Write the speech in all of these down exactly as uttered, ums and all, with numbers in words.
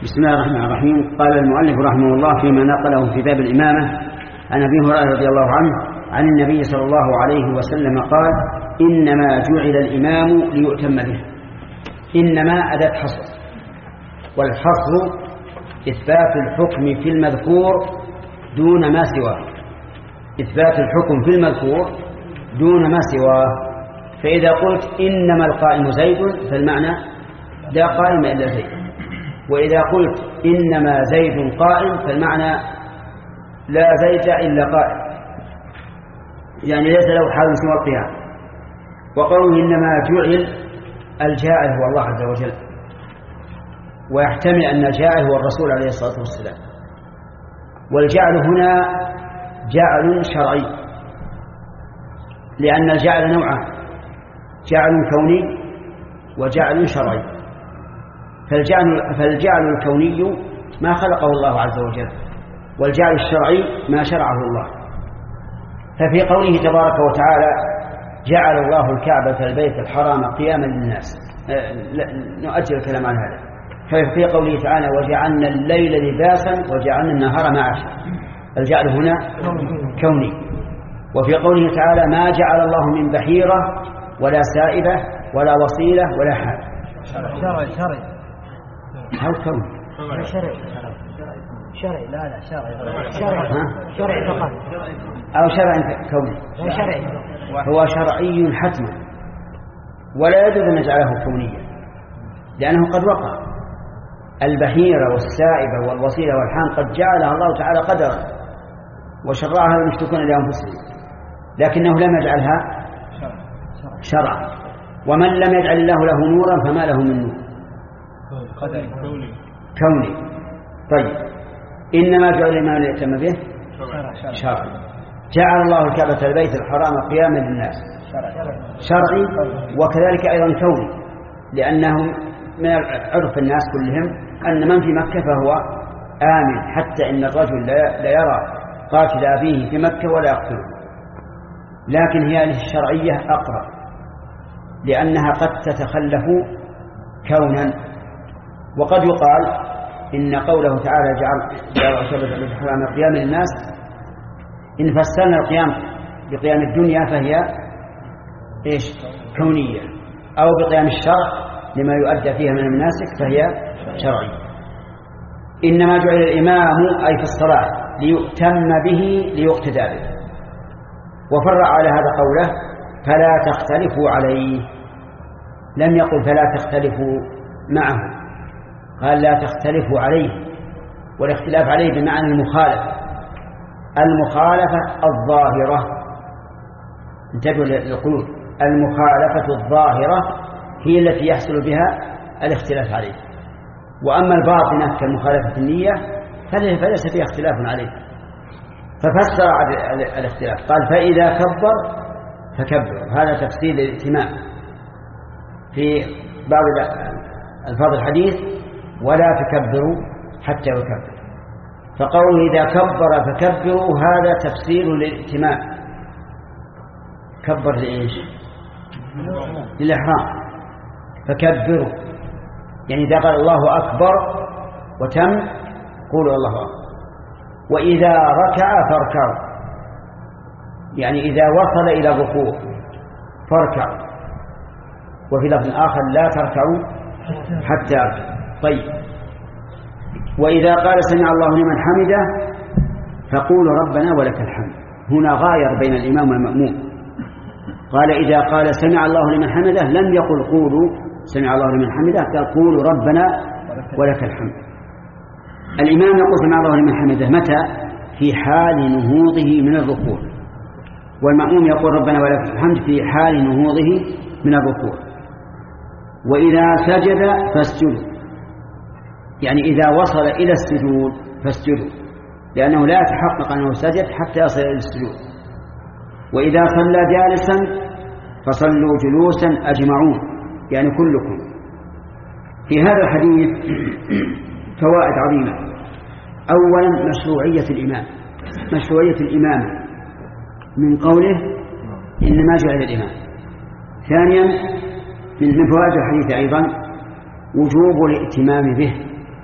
بسم الله الرحمن الرحيم. قال المؤلف رحمه الله فيما نقله في باب الإمامة عن أبي هريرة رضي الله عنه عن النبي صلى الله عليه وسلم قال: إنما جعل الإمام ليؤتم به. إنما أداة حصر، والحصر إثبات الحكم في المذكور دون ما سواه، إثبات الحكم في المذكور دون ما سواه. فإذا قلت إنما القائم زيد فالمعنى لا قائم إلا زيد، وإذا قلت إنما زيد قائم فالمعنى لا زيد إلا قائم، يعني ليس له حال سوى القيام. وقوله إنما جعل، الجاعل هو الله عز وجل، ويحتمل أن الجاعل هو الرسول عليه الصلاة والسلام. والجعل هنا جعل شرعي، لأن الجعل نوعان: جعل كوني وجعل شرعي. فالجعل, فالجعل الكوني ما خلقه الله عز وجل، والجعل الشرعي ما شرعه الله. ففي قوله تبارك وتعالى: جعل الله الكعبة البيت الحرام قياما للناس، نؤجل الكلام عن هذا. ففي قوله تعالى: وجعلنا الليل لباسا وجعلنا النهار معاشا، الجعل هنا كوني. وفي قوله تعالى: ما جعل الله من بحيرة ولا سائبة ولا وصيلة ولا حال. شرعي شرعي هل كون شرعي شرعي لا لا شرعي شرعي شرعي فقط أو شرعي كوني؟ شرعي هو شرعي حتما، ولا يجوز أن نجعله كونيا، لأنه قد وقع. البحيرة والسائبة والوصيلة والحام قد جعلها الله تعالى قدرا وشرعها المشركون لأنفسهم، لكنه لم يجعلها شرعا. ومن لم يجعل الله له نورا فما له من نور، كوني. طيب، إنما جعل الإمام ليؤتم به شرعي. جعل الله الكعبة البيت الحرام قياما للناس شرعي، وكذلك أيضا كوني، لأنه من عرف الناس كلهم أن من في مكة فهو آمن، حتى إن الرجل لا يرى قاتل أبيه في مكة ولا يقتله. لكن هي الشرعية أقرب، لأنها قد تتخلف كونا. وقد يقال إن قوله تعالى: جعل جعل الكعبة البيت الحرام قياما للناس، إن فسرنا القيام بقيام الدنيا فهي إيش؟ كونية، أو بقيام الشرع لما يؤدى فيها من المناسك فهي شرعية. إنما جعل الإمام أي في الصلاة ليؤتم به ليقتدى به. وفرع على هذا قوله: فلا تختلفوا عليه. لم يقل فلا تختلفوا معه، قال لا تختلفوا عليه. والاختلاف عليه بمعنى المخالفة، المخالفة الظاهرة. انتبهوا للقيود، المخالفة الظاهرة هي التي يحصل بها الاختلاف عليه. وأما الباطنة كالمخالفة النية فليس فيها اختلاف عليه. ففسر الاختلاف، قال: فإذا كبر فكبر. هذا تفسير الائتمام في بعض الفاظ الحديث: ولا تكبروا حتى يكبر. فقوله إذا كبر فكبروا هذا تفسير للائتمام. كبر لإيش؟ للإحرام. فكبروا يعني إذا قال الله أكبر وتم قولوا الله أكبر. وإذا ركع فاركعوا، يعني إذا وصل إلى الركوع فاركعوا. وفي لفظ آخر: لا تركعوا حتى أركعوا. طيب، وإذا قال سمع الله لمن حمده فقولوا ربنا ولك الحمد. هنا غاير بين الإمام والمأموم. قال إذا قال سمع الله لمن حمده لم يقل قولوا سمع الله لمن حمده، قال قولوا ربنا ولك الحمد. الإمام يقول سمع الله لمن حمده متى؟ في حال نهوضه من الركوع، والمأموم يقول ربنا ولك الحمد في حال نهوضه من الركوع. وإذا سجد فاسجدوا، يعني إذا وصل إلى السجود فاسجدوا، لأنه لا يتحقق أنه سجد حتى يصل إلى السجود. وإذا صلى جالسا فصلوا جلوسا أجمعون، يعني كلكم. في هذا الحديث فوائد عظيمة. أولا مشروعية الإمام، مشروعية الإمامة من قوله إنما جعل الإمام. ثانيا من فوائد الحديث أيضا وجوب الائتمام به،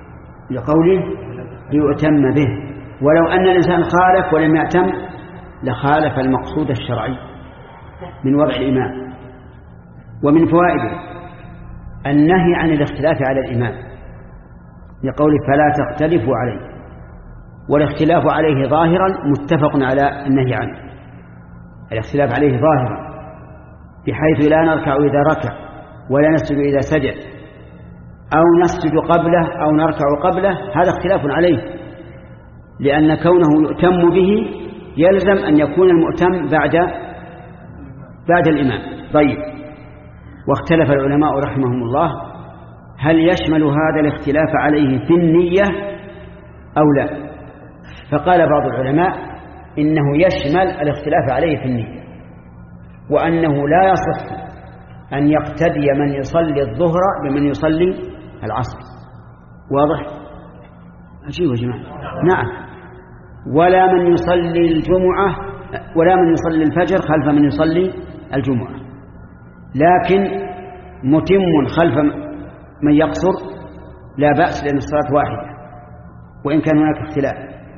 لقوله ليؤتم به، ولو أن الإنسان خالف ولم يأتم لخالف المقصود الشرعي من وضع الإمام. ومن فوائده النهي عن الاختلاف على الإمام لقوله فلا تختلفوا عليه، والاختلاف عليه ظاهرا متفق على النهي عنه، الاختلاف عليه ظاهرا بحيث لا نركع إذا ركع ولا نسجد إذا سجد، أو نسجد قبله أو نركع قبله، هذا اختلاف عليه، لأن كونه يؤتم به يلزم أن يكون المؤتم بعد بعد الإمام. طيب، واختلف العلماء رحمهم الله هل يشمل هذا الاختلاف عليه في النية أو لا؟ فقال بعض العلماء إنه يشمل الاختلاف عليه في النية، وأنه لا يصح أن يقتدي من يصلي الظهر بمن يصلي العصر. واضح؟ أجيب يا جماعة. نعم. ولا من يصلي الجمعة ولا من يصلي الفجر خلف من يصلي الجمعة، لكن متم خلف من يقصر لا بأس لأن الصلاة واحدة وإن كان هناك اختلاف.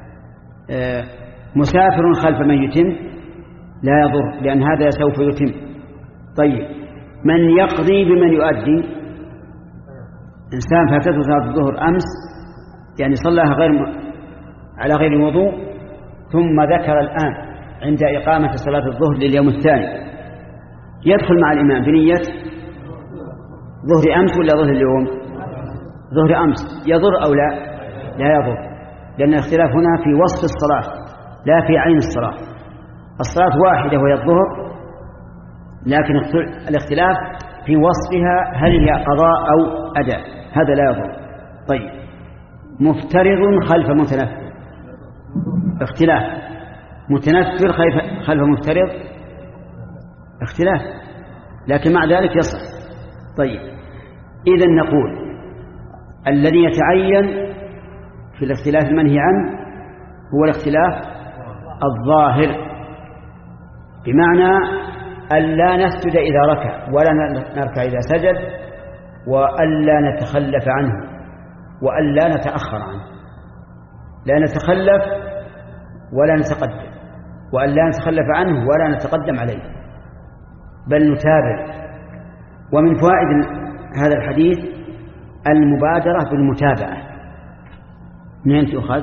مسافر خلف من يتم لا يضر لأن هذا سوف يتم. طيب، من يقضي بمن يؤدي، إنسان فاتته صلاة الظهر أمس يعني صلاها غير على غير وضوء، ثم ذكر الآن عند إقامة صلاة الظهر لليوم الثاني يدخل مع الإمام بنية ظهر أمس ولا ظهر اليوم؟ ظهر أمس. يضر أو لا؟ لا يضر، لأن الاختلاف هنا في وصف الصلاة لا في عين الصلاة. الصلاة واحدة وهي الظهر، لكن الاختلاف في وصفها هل هي قضاء أو أداء، هذا لا يضر. طيب، مفترض خلف متنفل، اختلاف. متنفل خلف مفترض، اختلاف، لكن مع ذلك يصح. طيب، إذن نقول الذي يتعين في الاختلاف المنهي عنه هو الاختلاف الظاهر، بمعنى أن لا نسجد إذا ركع ولا نركع إذا سجد، وأن لا نتخلف عنه وأن لا نتأخر عنه، لا نتخلف ولا نتقدم، وأن لا نتخلف عنه ولا نتقدم عليه بل نتابع. ومن فوائد هذا الحديث المبادرة بالمتابعة. من تؤخذ؟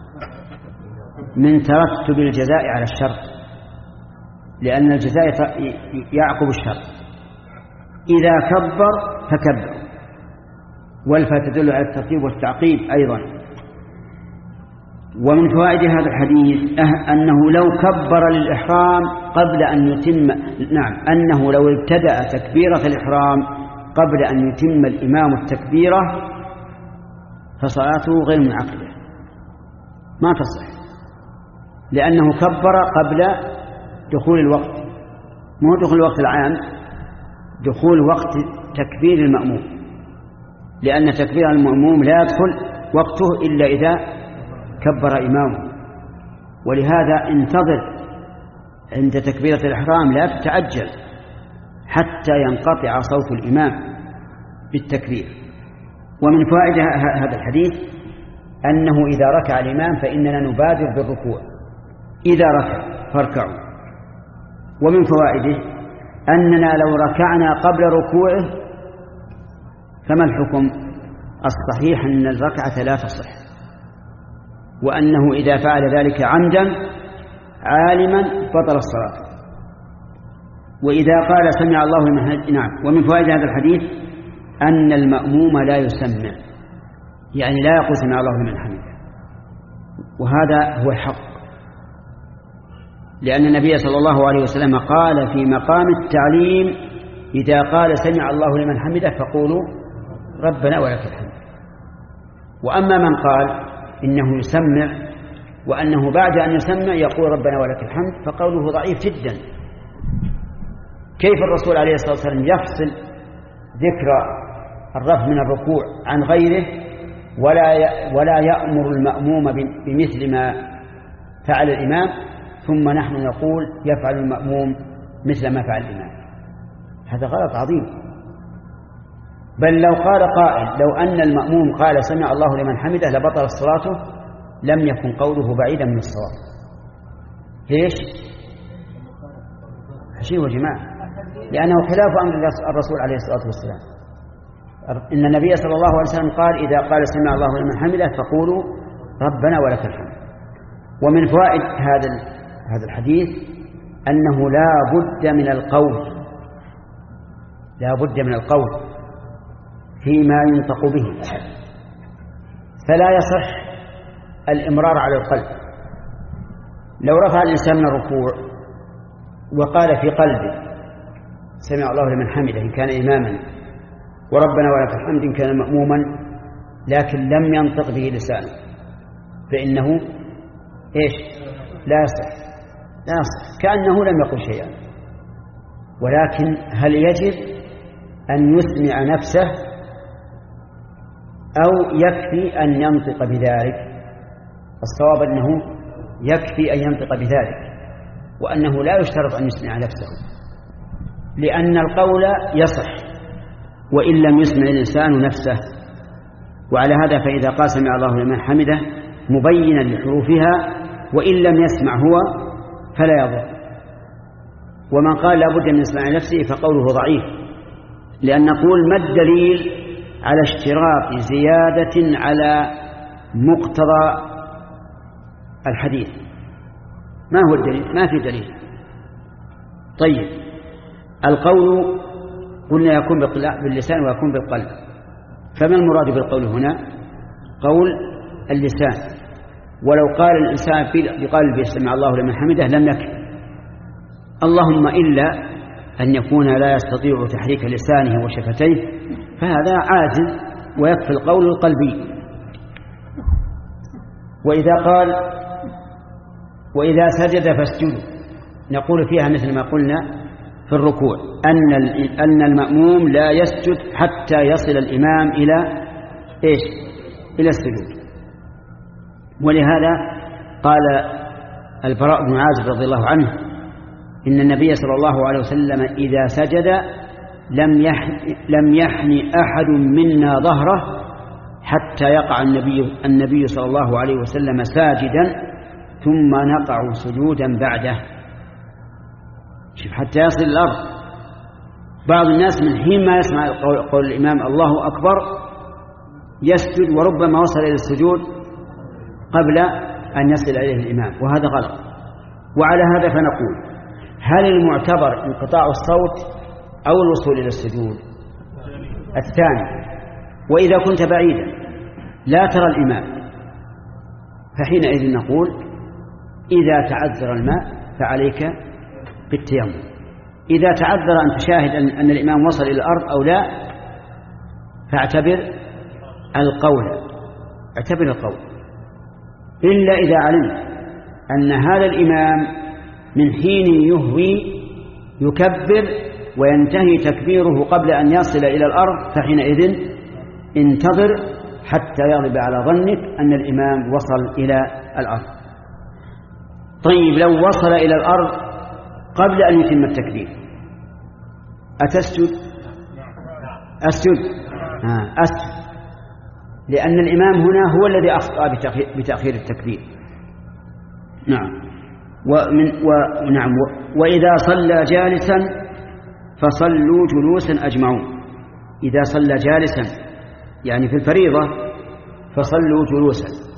من ترتب الجزاء على الشرط، لأن الجزاء يعقب الشرط. إذا كبر فكبر، والفاء تدل على الترتيب والتعقيب أيضا. ومن فوائد هذا الحديث أنه لو كبر للإحرام قبل أن يتم نعم أنه لو ابتدأ تكبيرة الإحرام قبل أن يتم الإمام التكبيرة فصلاته غير منعقدة، ما تصح، لأنه كبر قبل دخول الوقت، مو دخول الوقت العام، دخول وقت تكبير المأموم، لأن تكبير المأموم لا يدخل وقته إلا إذا كبر إمامه. ولهذا انتظر عند تكبيرة الإحرام، لا تتعجل حتى ينقطع صوت الإمام بالتكبير. ومن فوائد هذا الحديث أنه إذا ركع الإمام فإننا نبادر بالركوع، إذا ركع فاركعوا. ومن فوائده أننا لو ركعنا قبل ركوعه فما الحكم؟ الصحيح أن الركعة لا تصح، وأنه إذا فعل ذلك عمدا عالما بطل الصلاة. وإذا قال سمع الله لمن حمده، نعم. ومن فوائد هذا الحديث أن المأموم لا يسمع، يعني لا يقول سمع الله لمن حمده، وهذا هو الحق، لأن النبي صلى الله عليه وسلم قال في مقام التعليم إذا قال سمع الله لمن حمده فقولوا ربنا ولك الحمد. وأما من قال إنه يسمع وأنه بعد أن يسمع يقول ربنا ولك الحمد فقوله ضعيف جدا. كيف الرسول عليه الصلاة والسلام يفصل ذكر الرفع من الركوع عن غيره ولا ولا يأمر المأموم بمثل ما فعل الإمام، ثم نحن نقول يفعل المأموم مثل ما فعل الإمام؟ هذا غلط عظيم. بل لو قال قائل لو أن المأموم قال سمع الله لمن حمده لبطل صلاته لم يكن قوله بعيدا من الصواب. ليش؟ شيء وجماعة، لأنه خلاف أمر الرسول عليه الصلاة والسلام. إن النبي صلى الله عليه وسلم قال إذا قال سمع الله لمن حمده فقولوا ربنا ولك الحمد. ومن فوائد هذا هذا الحديث أنه لا بد من القول لا بد من القول فيما ينطق به، فلا يصح الإمرار على القلب. لو رفع الإنسان من الركوع وقال في قلبه سمع الله لمن حمده إن كان إماما وربنا ولك الحمد إن كان مأموما، لكن لم ينطق به لسانه، فإنه إيش؟ لا يصح لا يصح كأنه لم يقل شيئا. ولكن هل يجب أن يسمع نفسه أو يكفي أن ينطق بذلك؟ الصواب أنه يكفي أن ينطق بذلك، وأنه لا يشترط أن يسمع نفسه، لأن القول يصح وإن لم يسمع الإنسان نفسه. وعلى هذا فإذا قال سمع الله لمن حمده مبينا لحروفها وإن لم يسمع هو فلا يضر. ومن قال لا بد من يسمع نفسه فقوله ضعيف، لأن نقول ما الدليل على اشتراط زيادة على مقتضى الحديث؟ ما هو الدليل؟ ما في دليل. طيب، القول قلنا يكون باللسان ويكون بالقلب، فما المراد بالقول هنا؟ قول اللسان. ولو قال الإنسان بقلبه سمع الله لمن حمده لم يكن، اللهم إلا أن يكون لا يستطيع تحريك لسانه وشفتيه، فهذا عاجز ويكفي القول القلبي. وإذا قال وإذا سجد فاسجدوا، نقول فيها مثل ما قلنا في الركوع أن أن المأموم لا يسجد حتى يصل الإمام إلى إيش؟ إلى السجود. ولهذا قال البراء بن عازب رضي الله عنه إن النبي صلى الله عليه وسلم إذا سجد لم يحن لم يحن أحد منا ظهره حتى يقع النبي النبي صلى الله عليه وسلم ساجدا ثم نقع سجودا بعده. شوف، حتى يصل الأرض. بعض الناس من حين ما يسمع قول الإمام الله أكبر يسجد، وربما وصل إلى السجود قبل أن يصل إليه الإمام، وهذا غلط. وعلى هذا فنقول هل المعتبر انقطاع الصوت أو الوصول إلى السجود؟ الثاني. وإذا كنت بعيدا لا ترى الإمام فحينئذ نقول إذا تعذر الماء فعليك بالتيمم. إذا تعذر أن تشاهد أن الإمام وصل إلى الأرض أو لا فاعتبر القول اعتبر القول إلا إذا علمت أن هذا الإمام من حين يهوي يكبر وينتهي تكبيره قبل أن يصل إلى الأرض، فحينئذ انتظر حتى يغلب على ظنك أن الإمام وصل إلى الأرض. طيب، لو وصل إلى الأرض قبل أن يتم التكبير أتسجد؟ أسجد آه أسجد، لأن الإمام هنا هو الذي أخطأ بتأخير التكبير. نعم. ومن ونعم وإذا صلى جالسا فصلوا جلوسا أجمعون. إذا صلى جالسا يعني في الفريضة فصلوا جلوسا.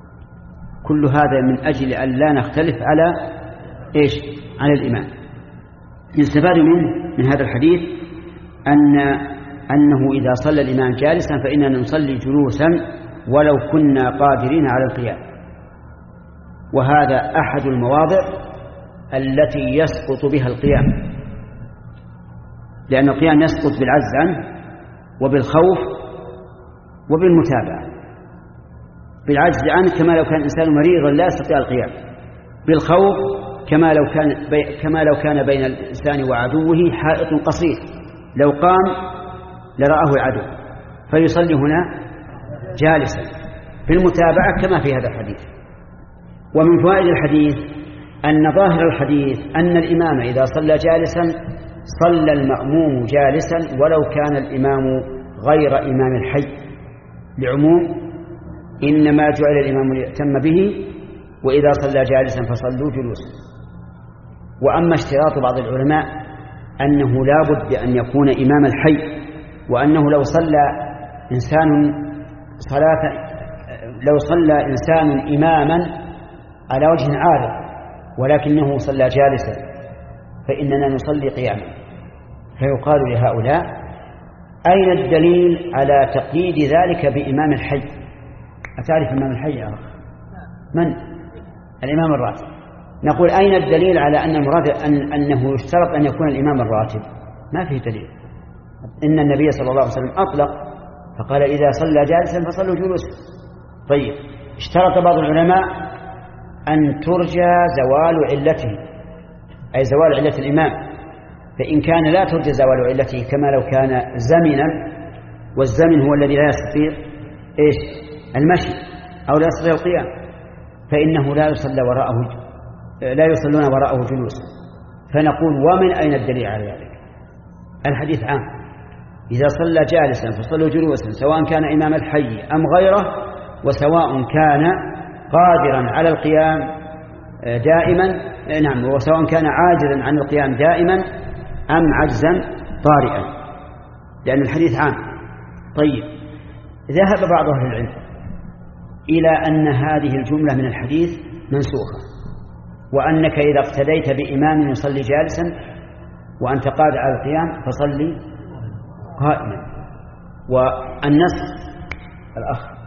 كل هذا من أجل أن لا نختلف على إيش؟ على الإمام. يستفاد منه من هذا الحديث أن أنه إذا صلى الإمام جالسا فإننا نصلي جلوسا ولو كنا قادرين على القيام. وهذا أحد المواضع التي يسقط بها القيام، لأن القيام يسقط بالعجز عنه وبالخوف وبالمتابعة. بالعجز عنه كما لو كان الإنسان مريضا لا يستطيع القيام، بالخوف كما لو كان بي كما لو كان بين الإنسان وعدوه حائط قصير، لو قام لرآه العدو، فيصلي هنا جالسا في المتابعة كما في هذا الحديث. ومن فوائد الحديث أن ظاهر الحديث أن الإمام إذا صلى جالسا صلى المأموم جالسا ولو كان الإمام غير إمام الحي، لعموم إنما جعل الإمام ليؤتم به، وإذا صلى جالسا فصلوا جلوسا. وأما اشتراط بعض العلماء أنه لا بد أن يكون إمام الحي، وأنه لو صلى إنسان صلاة لو صلى إنسان إماما على وجه عارض ولكنه صلى جالسا فإننا نصلي قياما. فيقال لهؤلاء: أين الدليل على تقييد ذلك بإمام الحي؟ أتعرف إمام الحي يا أخي؟ من؟ الإمام الراتب. نقول: أين الدليل على أن المراد أن أنه يشترط أن يكون الإمام الراتب؟ ما فيه دليل. إن النبي صلى الله عليه وسلم أطلق فقال: إذا صلى جالسا فصلوا جلوسا. طيب، اشترط بعض العلماء أن ترجى زوال علته، أي زوال علة الإمام، فإن كان لا ترجى زوال علته كما لو كان زمنا، والزمن هو الذي لا يستطيع إيش؟ المشي أو لا يستطيع القيام، فإنه لا يصلى وراءه لا يصلون وراءه جلوسا. فنقول: ومن أين الدليل على ذلك؟ الحديث عام: إذا صلى جالسا فصلوا جلوسا، سواء كان إمام الحي أم غيره، وسواء كان قادرا على القيام دائما، نعم، وسواء كان عاجزا عن القيام دائما أم عجزا طارئا، لأن الحديث عام. طيب، ذهب بعض أهل العلم إلى أن هذه الجملة من الحديث منسوخة، وأنك إذا اقتديت بإمام يصلي جالسا وأنت قادر على القيام فصلي قائما. والنسخ الأخ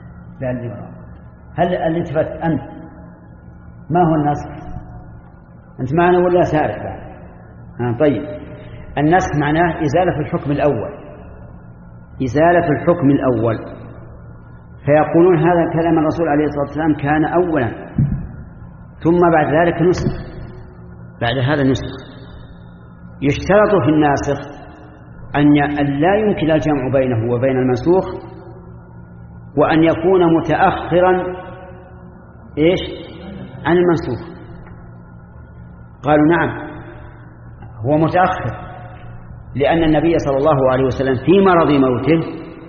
هل الالتفات أنت ما هو النسخ؟ أنت معنا ولا سارح بعد؟ آه طيب، النسخ معناه إزالة الحكم الأول، إزالة الحكم الأول. فيقولون هذا كلام الرسول عليه الصلاة والسلام كان أولا، ثم بعد ذلك نسخ، بعد هذا نسخ. يشترط في الناسخ أن لا يمكن الجمع بينه وبين المنسوخ، وأن يكون متأخرا إيش؟ عن المنسوخ. قالوا: نعم، هو متأخر، لأن النبي صلى الله عليه وسلم في مرض موته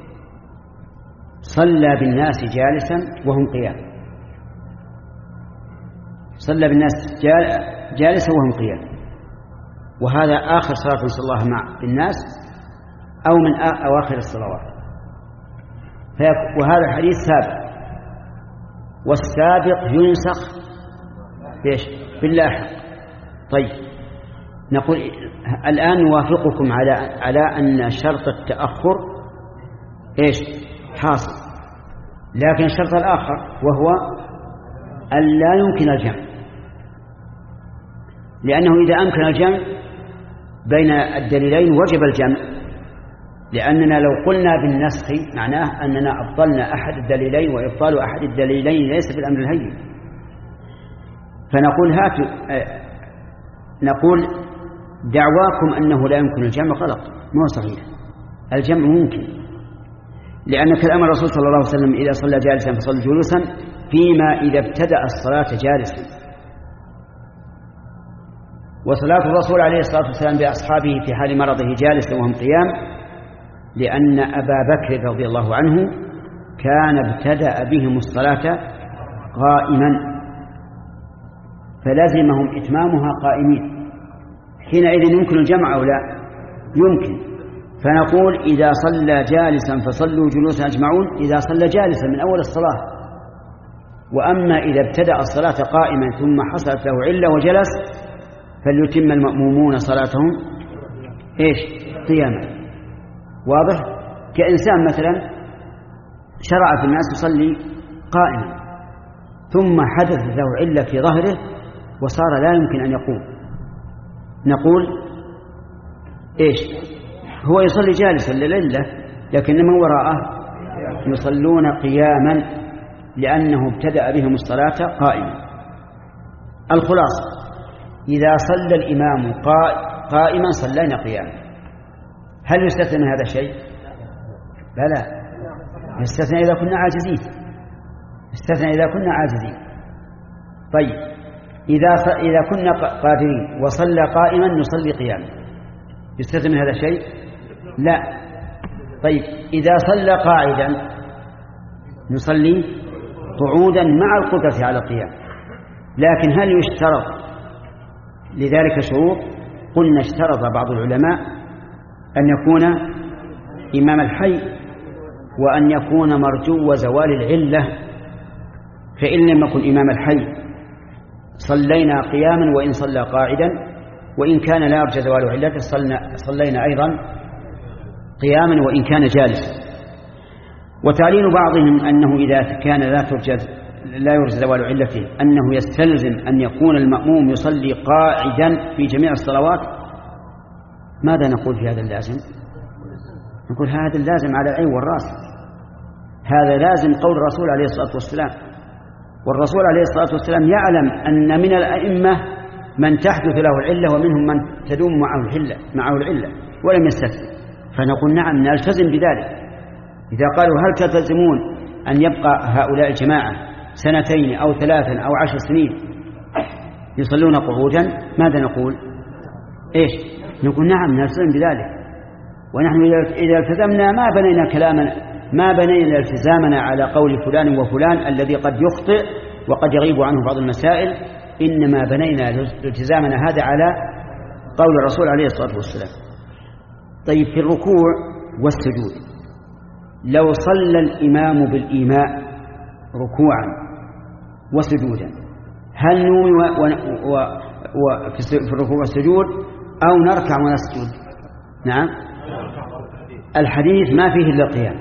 صلى بالناس جالسا وهم قيام، صلى بالناس جالسا وهم قيام، وهذا آخر صلاة صلى الله مع بالناس أو من أواخر الصلوات. وهذا الحديث سابق، والسابق ينسخ بإيش؟ باللاحق. طيب، نقول الآن نوافقكم على على أن شرط التأخر إيش؟ حاصل، لكن الشرط الآخر وهو أن لا يمكن الجمع، لأنه إذا أمكن الجمع بين الدليلين وجب الجمع، لأننا لو قلنا بالنسخ معناه أننا أبطلنا أحد الدليلين، وإبطال أحد الدليلين ليس بالأمر الهين. فنقول هاتوا نقول دعواكم أنه لا يمكن الجمع غلط، ما هو صحيح. الجمع ممكن، لأن كلام الرسول صلى الله عليه وسلم: إذا صلى جالسا فصلوا جلوسا، فيما إذا ابتدأ الصلاة جالسا. وصلاة الرسول عليه الصلاة والسلام بأصحابه في حال مرضه جالسا وهم قيام، لأن أبا بكر رضي الله عنه كان ابتدأ بهم الصلاة قائما، فلزمهم إتمامها قائمين. حينئذ يمكن الجمع أو لا؟ يمكن. فنقول: إذا صلى جالسا فصلوا جلوسا أجمعون، إذا صلى جالسا من أول الصلاة. وأما إذا ابتدأ الصلاة قائما ثم حصلت له علة وجلس، فليتم المأمومون صلاتهم إيش؟ قياما. واضح؟ كإنسان مثلا شرع في الناس يصلي قائما، ثم حدث له علة في ظهره وصار لا يمكن أن يقوم، نقول إيش؟ هو يصلي جالسا للعلة، لكن من وراءه يصلون قياما لأنه ابتدأ بهم الصلاة قائما. الخلاصة: إذا صلى الإمام قائما صلينا قياما. هل يستثنى هذا الشيء؟ بلى، يستثنى إذا كنا عاجزين، يستثنى إذا كنا عاجزين. طيب، إذا إذا كنا قادرين وصلى قائما نصلي قياما، يستثنى هذا الشيء؟ لا. طيب إذا صلى قاعدا نصلي قعودا مع القدرة على القيام، لكن هل يشترط لذلك شروط؟ قلنا اشترط بعض العلماء أن يكون إمام الحي وأن يكون مرجو زوال العلة، فإن لم يكن إمام الحي صلينا قياما وإن صلى قاعدا، وإن كان لا يرجى زوال علته صلينا أيضا قياما وإن كان جالسا. وتعليل بعضهم أنه إذا كان لا ترجى لا يرجى زوال علته أنه يستلزم أن يكون المأموم يصلي قاعدا في جميع الصلوات. ماذا نقول في هذا اللازم؟ نقول هذا اللازم على العين والرأس، هذا لازم قول الرسول عليه الصلاة والسلام، والرسول عليه الصلاة والسلام يعلم أن من الأئمة من تحدث له العلة ومنهم من تدوم معه العلة معه العلة ولم يستثني، فنقول نعم نلتزم بذلك. إذا قالوا هل تلتزمون أن يبقى هؤلاء الجماعة سنتين أو ثلاثا أو عشر سنين يصلون قعودا، ماذا نقول؟ إيش؟ نقول نعم نلتزم بذلك. ونحن إذا التزمنا ما بنينا كلامنا ما بنينا التزامنا على قول فلان وفلان الذي قد يخطئ وقد يغيب عنه بعض المسائل، إنما بنينا التزامنا هذا على قول الرسول عليه الصلاة والسلام. طيب في الركوع والسجود لو صلى الإمام بالإيماء ركوعا وسجودا هل نومي و... و... و... في الركوع والسجود أو نركع ونسجد؟ نعم، الحديث ما فيه إلا القيام،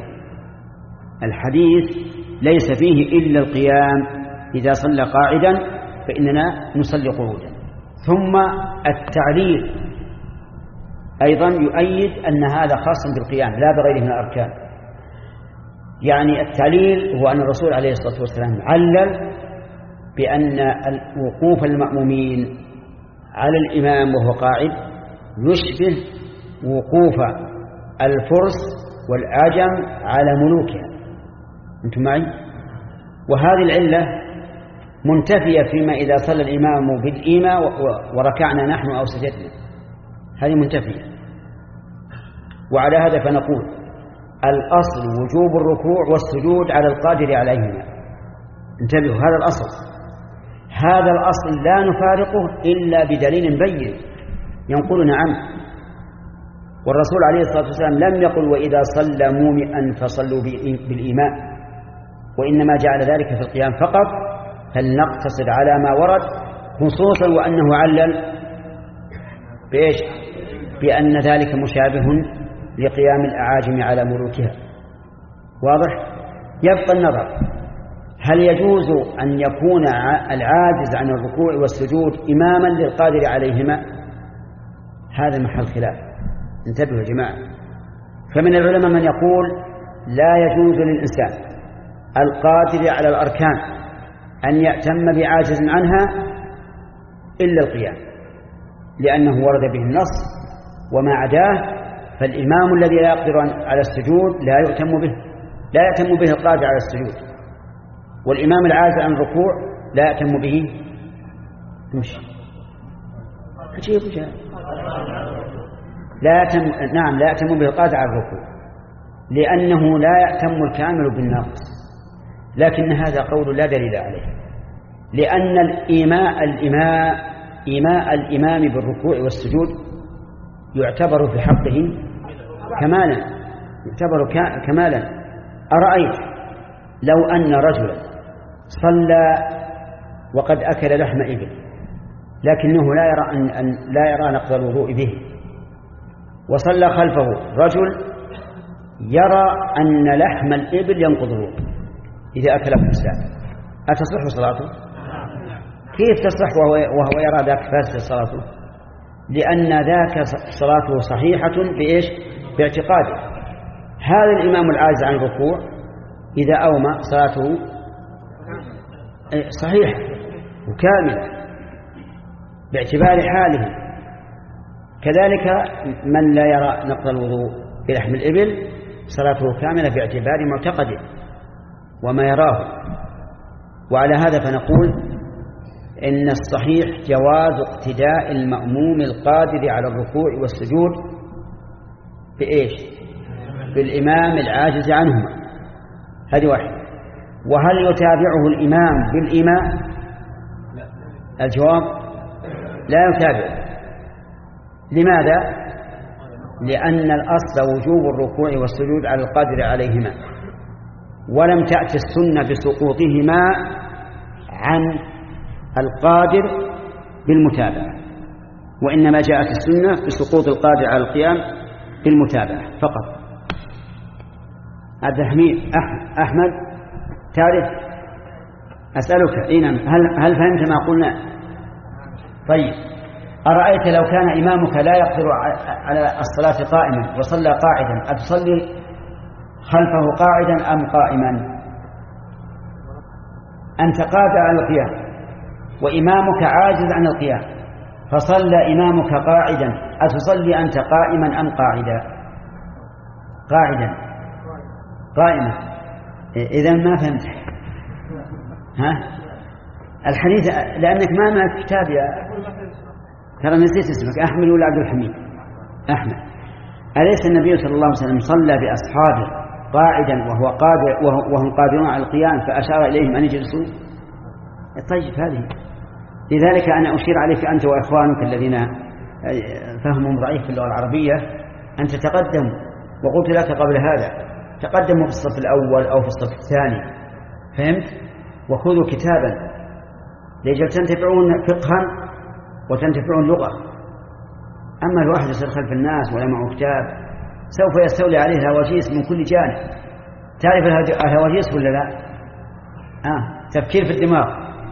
الحديث ليس فيه إلا القيام. إذا صلى قاعدا فإننا نصلي قعودا. ثم التعليل أيضا يؤيد أن هذا خاص بالقيام لا بغيره من الأركان. يعني التعليل هو أن الرسول عليه الصلاة والسلام علل بأن وقوف المأمومين على الإمام وهو قاعد يشبه وقوف الفرس والعجم على ملوكها. أنتم معي؟ وهذه العلة منتفية فيما إذا صلى الإمام بالإيماء وركعنا نحن أو سجدنا، هذه منتفية. وعلى هذا فنقول الأصل وجوب الركوع والسجود على القادر عليهما. انتبهوا، هذا الأصل، هذا الأصل لا نفارقه إلا بدليل بين ينقلنا عنه. والرسول عليه الصلاة والسلام لم يقل وإذا صلى مومئا فصلوا بالإيماء، وإنما جعل ذلك في القيام فقط، فلنقتصر على ما ورد، خصوصا وأنه علل بإيش؟ بأن ذلك مشابه لقيام الأعاجم على ملوكها. واضح؟ يبقى النظر هل يجوز أن يكون العاجز عن الركوع والسجود إماما للقادر عليهما؟ هذا محل خلاف، انتبهوا يا جماعة. فمن العلماء من يقول لا يجوز للإنسان القادر على الأركان أن يأتم بعاجز عنها إلا القيام، لأنه ورد به النص، وما عداه فالإمام الذي لا يقدر على السجود لا يؤتم به، لا يأتم به القادر على السجود، والإمام العاجز عن الركوع لا يأتم به. مش عجيب، لا يأتم، نعم لا يأتم به القادر على الركوع لأنه لا يأتم الكامل بالناقص. لكن هذا قول لا دليل عليه، لأن الإيماء الإماء إيماء الإمام بالركوع والسجود يعتبر في حقه كمالا، يعتبر كمالا. أرأيت لو أن رجلا صلى وقد أكل لحم إبل لكنه لا يرى أن أن لا يرى نقض الوضوء به، وصلى خلفه رجل يرى أن لحم الإبل ينقض الوضوء إذا أكل الإنسان، أتصح صلاته؟ كيف تصح وهو, وهو يرى ذاك فاسد صلاته؟ لأن ذاك صلاته صحيحة بإيش؟ باعتقاده. هذا الإمام العاجز عن الركوع إذا أومى صلاته صحيحة وكاملة باعتبار حاله. كذلك من لا يرى نقض الوضوء بلحم الإبل صلاته كاملة باعتبار معتقده وما يراه. وعلى هذا فنقول إن الصحيح جواز اقتداء المأموم القادر على الركوع والسجود بإيش؟ بالإمام العاجز عنهما. هذه واحدة. وهل يتابعه الإمام بالإمام؟ الجواب لا يتابع. لماذا؟ لأن الأصل وجوب الركوع والسجود على القادر عليهما، ولم تأتي السنة بسقوطهما عن القادر بالمتابعة، وإنما جاءت السنة بسقوط القادر على القيام بالمتابعة فقط. عبد الحميد أحمد تعرف؟ أسألك إنم هل, هل فهمت ما قلنا؟ طيب، أرأيت لو كان إمامك لا يقدر على الصلاة قائما وصلى قاعدا، أتصلي خلفه قاعدا أم قائما؟ أنت قادر على القيام وإمامك عاجز عن القيام، فصلى إمامك قاعدا، أتصلي أنت قائما أم قاعدا؟ قاعدا. قائما. إذن ما فهمت. ها؟ الحديث لأنك ما معك كتاب يا ترى نسيت اسمك. أحمد ولا عبد الحميد؟ أحمد. أليس النبي صلى الله عليه وسلم صلى بأصحابه قاعدا وهو قادر وهم قادرون على القيام فأشار إليهم أن يجلسوا؟ طيب، هذه لذلك أنا أشير عليك أنت وإخوانك الذين فهمهم ضعيف في اللغة العربية أن تتقدموا. وقلت لك قبل هذا تقدموا في الصف الأول أو في الصف الثاني، فهمت؟ وخذوا كتابا لجل تنتفعون فقها وتنتفعون لغة. أما الواحد يصير خلف الناس ولا معه كتاب سوف يستولي عليه الهواجيس من كل جانب. تعرف الهواجيس ولا لا؟ آه. تفكير في الدماغ.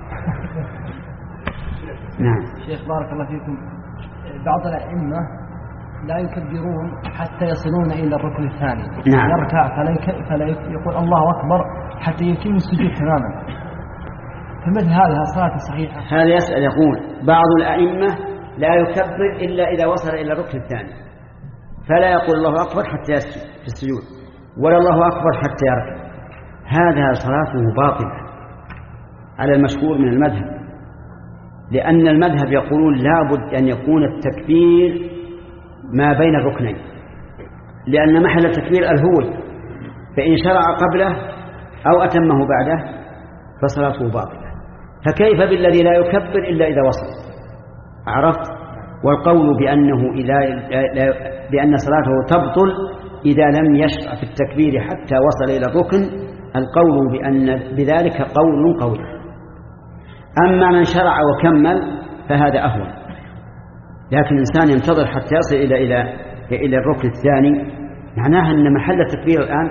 نعم. شيخ بارك الله فيكم، بعض الأئمة لا يكبرون حتى يصلون إلى الركن الثاني. نعم. يركع فلا, فلا يقول الله أكبر حتى يتم السجود تماما، فمثل هذا صلاة صحيحة؟ هذا يسأل يقول بعض الأئمة لا يكبر إلا إذا وصل إلى الركن الثاني، فلا يقول الله أكبر حتى يسجد في السجود ولا الله أكبر حتى يركع. هذا صلاته باطلة على المشهور من المذهب، لأن المذهب يقولون لابد أن يكون التكبير ما بين الركنين، لأن محل التكبير الهوي، فإن شرع قبله أو أتمه بعده فصلاته باطلة. فكيف بالذي لا يكبر إلا إذا وصل؟ عرفت؟ والقول بأنه إذا بأن صلاته تبطل إذا لم يشرع في التكبير حتى وصل إلى الركن، القول بأن بذلك قول قوي. أما من شرع وكمل فهذا أهون، لكن الإنسان ينتظر حتى يصل إلى إلى إلى الركن الثاني، معناها أن محل التكبير الآن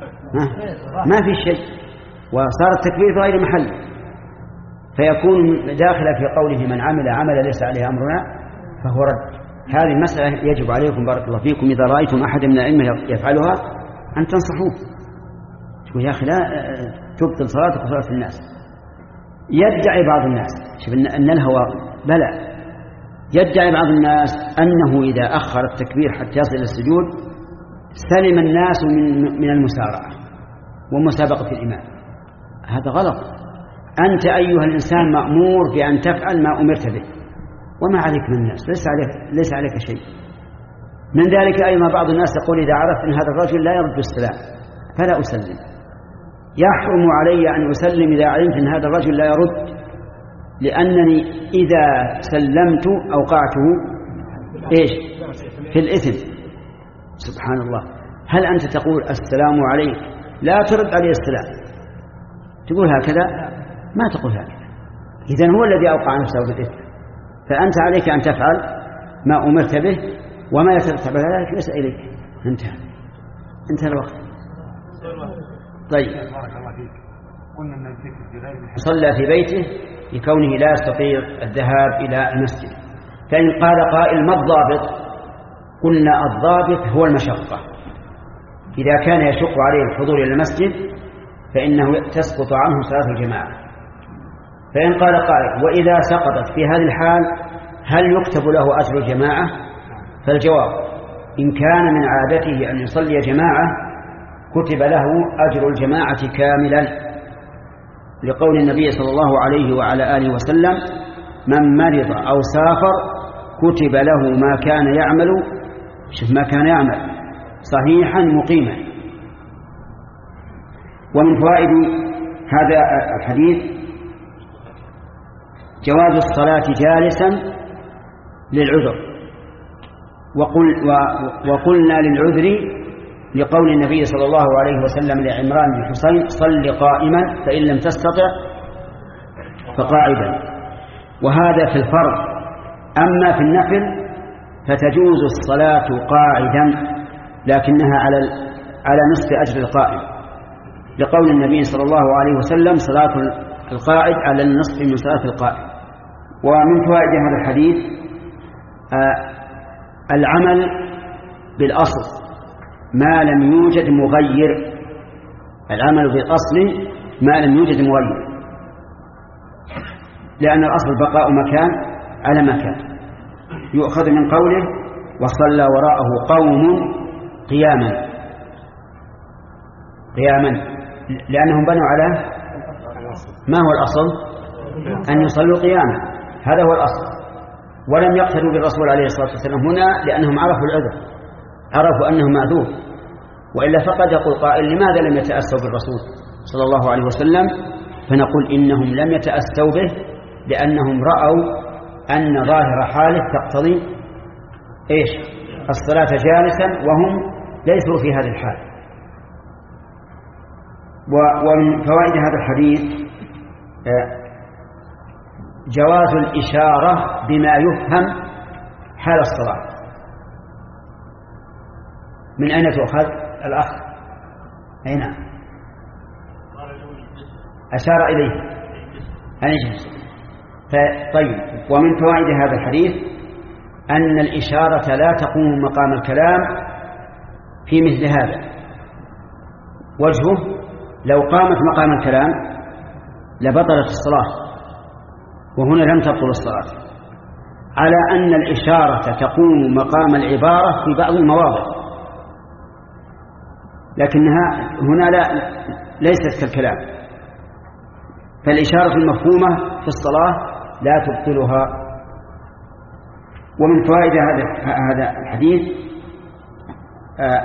ما في شيء، وصار التكبير في غير محل، فيكون داخل في قوله من عمل عمل ليس عليه أمرنا فهو رد. هذه المسألة يجب عليكم بارك الله فيكم إذا رأيتم أحد من الأئمة يفعلها أن تنصحوه، تقول يا أخي لا تبطل صلاتك وصلاة الناس. يدعي بعض الناس شوف أن الهوى بلى، يدعي بعض الناس أنه إذا أخر التكبير حتى يصل إلى السجود سلم الناس من من المسارعة ومسابقة الإمام. هذا غلط. أنت أيها الإنسان مأمور بأن تفعل ما أمرت به، وما عليك من الناس، ليس عليك, ليس عليك شيء. من ذلك أيضا بعض الناس يقول إذا عرفت أن هذا الرجل لا يرد السلام فلا أسلم، يحرم علي أن أسلم إذا علمت أن هذا الرجل لا يرد، لأنني إذا سلمت أوقعته إيش؟ في الإثم. سبحان الله. هل أنت تقول السلام عليك لا ترد عليه السلام، تقول هكذا؟ ما تقول هكذا. إذن هو الذي أوقع نفسه بالإثم، فأنت عليك أن تفعل ما أمرت به، وما يترتب على ذلك ليس إليك. انتهى انتهى الوقت. طيب، صلى في بيته لكونه لا يستطيع الذهاب إلى المسجد. فإن قال قائل ما الضابط؟ قلنا الضابط هو المشقة. إذا كان يشق عليه الحضور إلى المسجد فإنه تسقط عنه صلاة الجماعة. فإن قال قائل وإذا سقطت في هذه الحال هل يكتب له أجر الجماعة؟ فالجواب إن كان من عادته أن يصلي جماعة كتب له أجر الجماعة كاملا، لقول النبي صلى الله عليه وعلى آله وسلم من مرض أو سافر كتب له ما كان يعمل، شوف ما كان يعمل صحيحا مقيما. ومن فوائد هذا الحديث جواز الصلاة جالسا للعذر، وقل وقلنا للعذر لقول النبي صلى الله عليه وسلم لعمران بن حسين صل قائما فإن لم تستطع فقاعدا، وهذا في الفرض. أما في النفل فتجوز الصلاة قاعدا لكنها على على نصف أجر القائم، لقول النبي صلى الله عليه وسلم صلاة القاعد على النصف من صلاة القائم. ومن فوائد هذا الحديث آه العمل بالأصل ما لم يوجد مغير، العمل بالأصل ما لم يوجد مغير، لأن الأصل بقاء مكان على مكان. يؤخذ من قوله وصلى وراءه قوم قياما قياما لأنهم بنوا على ما هو الأصل أن يصلوا قياما، هذا هو الأصل. ولم يقتدوا بالرسول عليه الصلاة والسلام هنا لأنهم عرفوا العذر، عرفوا أنه معذور، وإلا فقد يقول قائل لماذا لم يتأسوا بالرسول صلى الله عليه وسلم؟ فنقول إنهم لم يتأسوا به لأنهم رأوا أن ظاهر حاله تقتضي إيش؟ الصلاة جالسا وهم ليسوا في هذه الحال. ومن فوائد هذا الحديث جواز الإشارة بما يفهم حال الصلاة. من أين تؤخذ الأخ؟ أي نعم، أشار إليه أن يجلس. طيب، ومن فوائد هذا الحديث أن الإشارة لا تقوم مقام الكلام في مثل هذا. وجهه لو قامت مقام الكلام لبطلت الصلاة، وهنا لم تبطل الصلاة، على أن الإشارة تقوم مقام العبارة في بعض المواضع، لكنها هنا لا ليست كالكلام. فالإشارة المفهومة في الصلاة لا تبطلها. ومن فوائد هذا هذا الحديث آه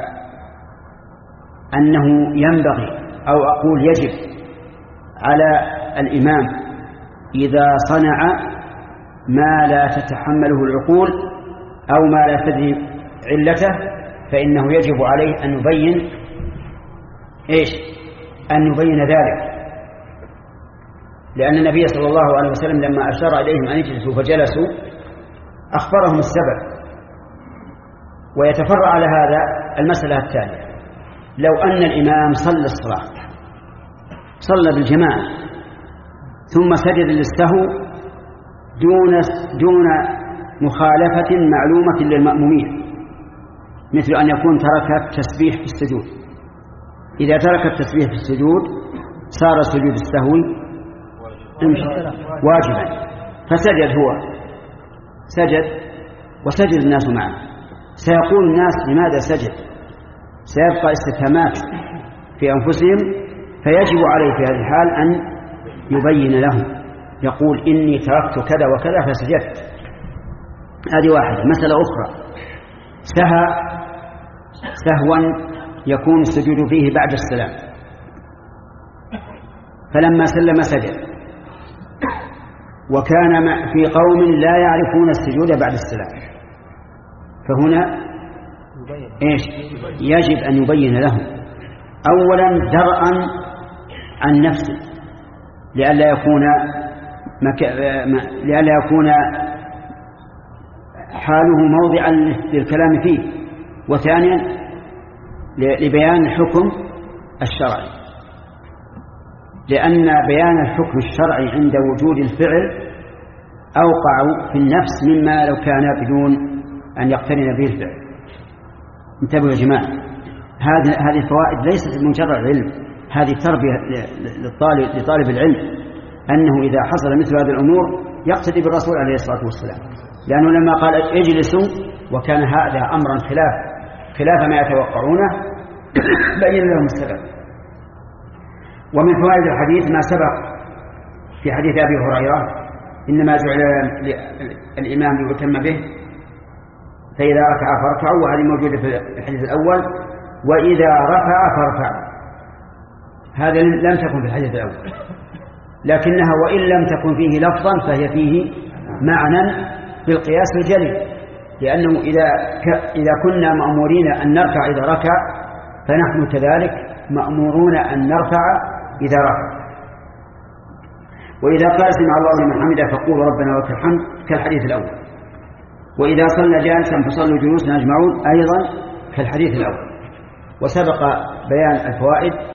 أنه ينبغي أو أقول يجب على الإمام إذا صنع ما لا تتحمله العقول أو ما لا تدري علته فإنه يجب عليه أن يبين إيش؟ أن يبين ذلك، لأن النبي صلى الله عليه وسلم لما أشار إليهم أن يجلسوا فجلسوا أخبرهم السبب. ويتفرع على هذا المسألة التالية: لو أن الإمام صلى الصلاة صلى بالجماعة ثم سجد للسهو دون دون مخالفة معلومة للمأمومين، مثل أن يكون ترك التسبيح في السجود. إذا ترك التسبيح في السجود صار سجود السهو واجبا، فسجد هو سجد وسجد الناس معه. سيقول الناس لماذا سجد؟ سيبقى استفهامات في أنفسهم، فيجب عليه في هذه الحال أن يبين لهم، يقول إني تركت كذا وكذا فسجدت. هذه واحدة. مسألة أخرى: سهى سهوا يكون السجود فيه بعد السلام، فلما سلم سجد، وكان في قوم لا يعرفون السجود بعد السلام، فهنا إيش؟ يجب أن يبين لهم أولا درءا عن نفسه لئلا يكون مك... لئلا يكون حاله موضعا للكلام فيه، وثانيا لبيان الحكم الشرعي، لأن بيان الحكم الشرعي عند وجود الفعل أوقع في النفس مما لو كان بدون أن يقترن به الفعل. انتبهوا يا جماعة، هذه هذه الفوائد ليست مجرد علم، هذه تربية للطالب لطالب العلم، أنه إذا حصل مثل هذه الأمور يقتدي بالرسول عليه الصلاة والسلام، لأنه لما قال اجلسوا وكان هذا أمرا خلاف خلاف ما يتوقعونه بين لهم السبب. ومن فوائد الحديث ما سبق في حديث أبي هريرة: إنما جعل الإمام ليؤتم به فإذا ركع فاركعوا، وهذه موجودة في الحديث الأول. وإذا رفع فارفع. هذا لم تكن في الحديث الأول، لكنها وإن لم تكن فيه لفظا فهي فيه معنى بالقياس الجلي، لأنه إذا إذا كنا مأمورين أن نرفع إذا ركع فنحن كذلك مأمورون أن نرفع إذا رفع. وإذا قال سمع الله لمن حمده فقولوا ربنا ولك الحمد كالحديث الأول. وإذا صلى جالسا فصلوا جلوسا أجمعون أيضا كالحديث الأول. وسبق بيان الفوائد